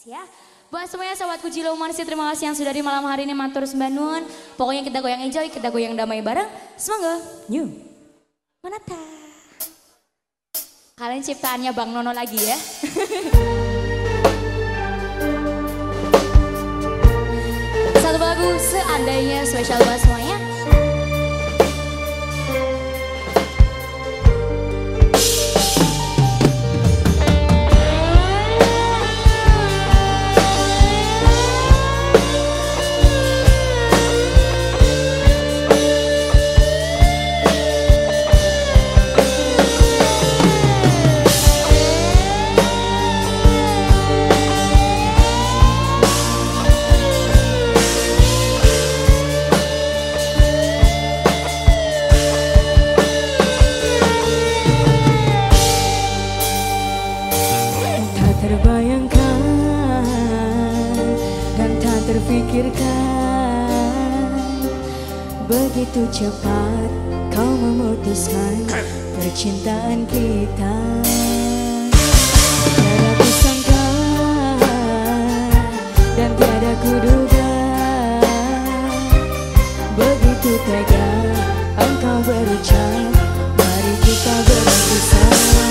Ya. Buat semuanya sahabatku Jilo Marsi, terima kasih yang sudah di malam hari ini matur sembah nuwun. Pokoknya kita goyang enjoy, kita goyang damai bareng. Semoga new Manata. Kalian ciptaannya Bang Nono lagi ya. Satu lagu seandainya spesial buat semuanya. Terbayangkan dan tak terfikirkan, begitu cepat kau memutuskan percintaan kita. Tiada kusangka dan tiada kuduga, begitu tega engkau berucap, mari kita berpisah.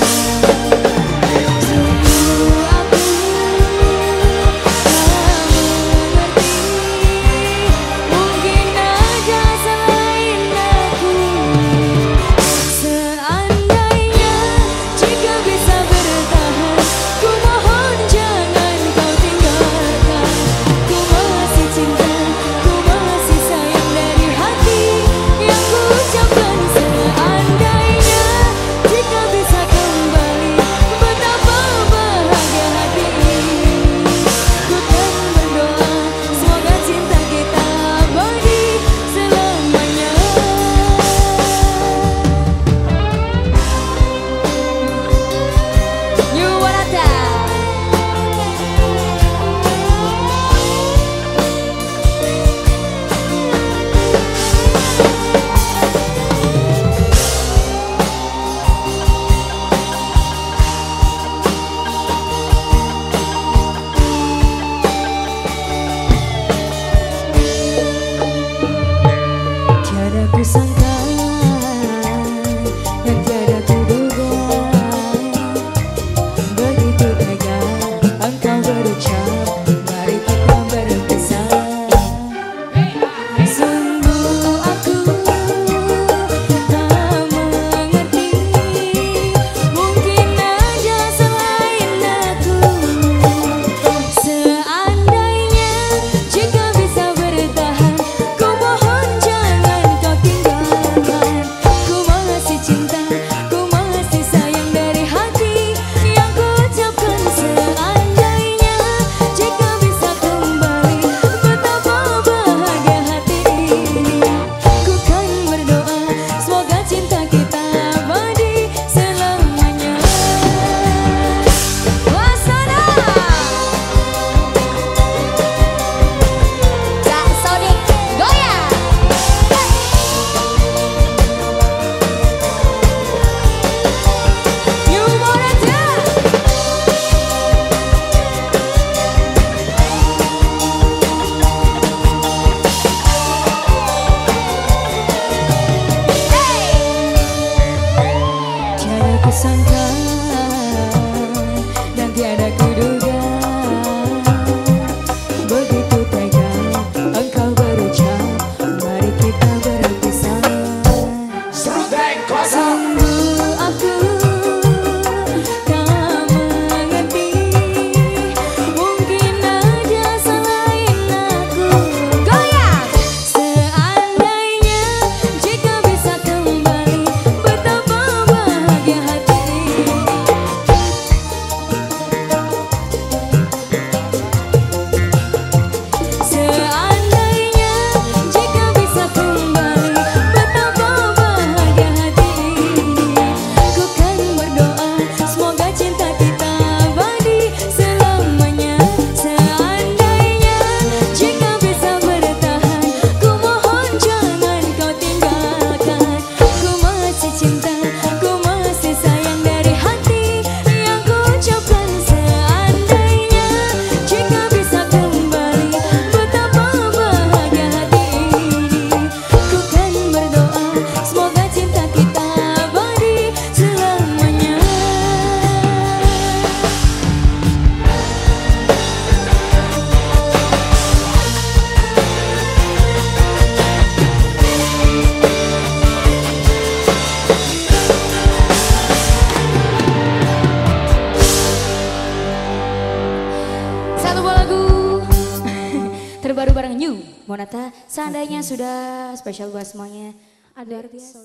Kusangka dan tiada kuduga, begitu tega engkau berucap, mari kita berpisah. Sungguh aku tak mengerti, mungkin aja selain aku. Seandainya jika bisa bertahan, ku mohon jangan kau tinggalkan. terbaru bareng New Monata. Seandainya sudah spesial buat semuanya. Luar biasa.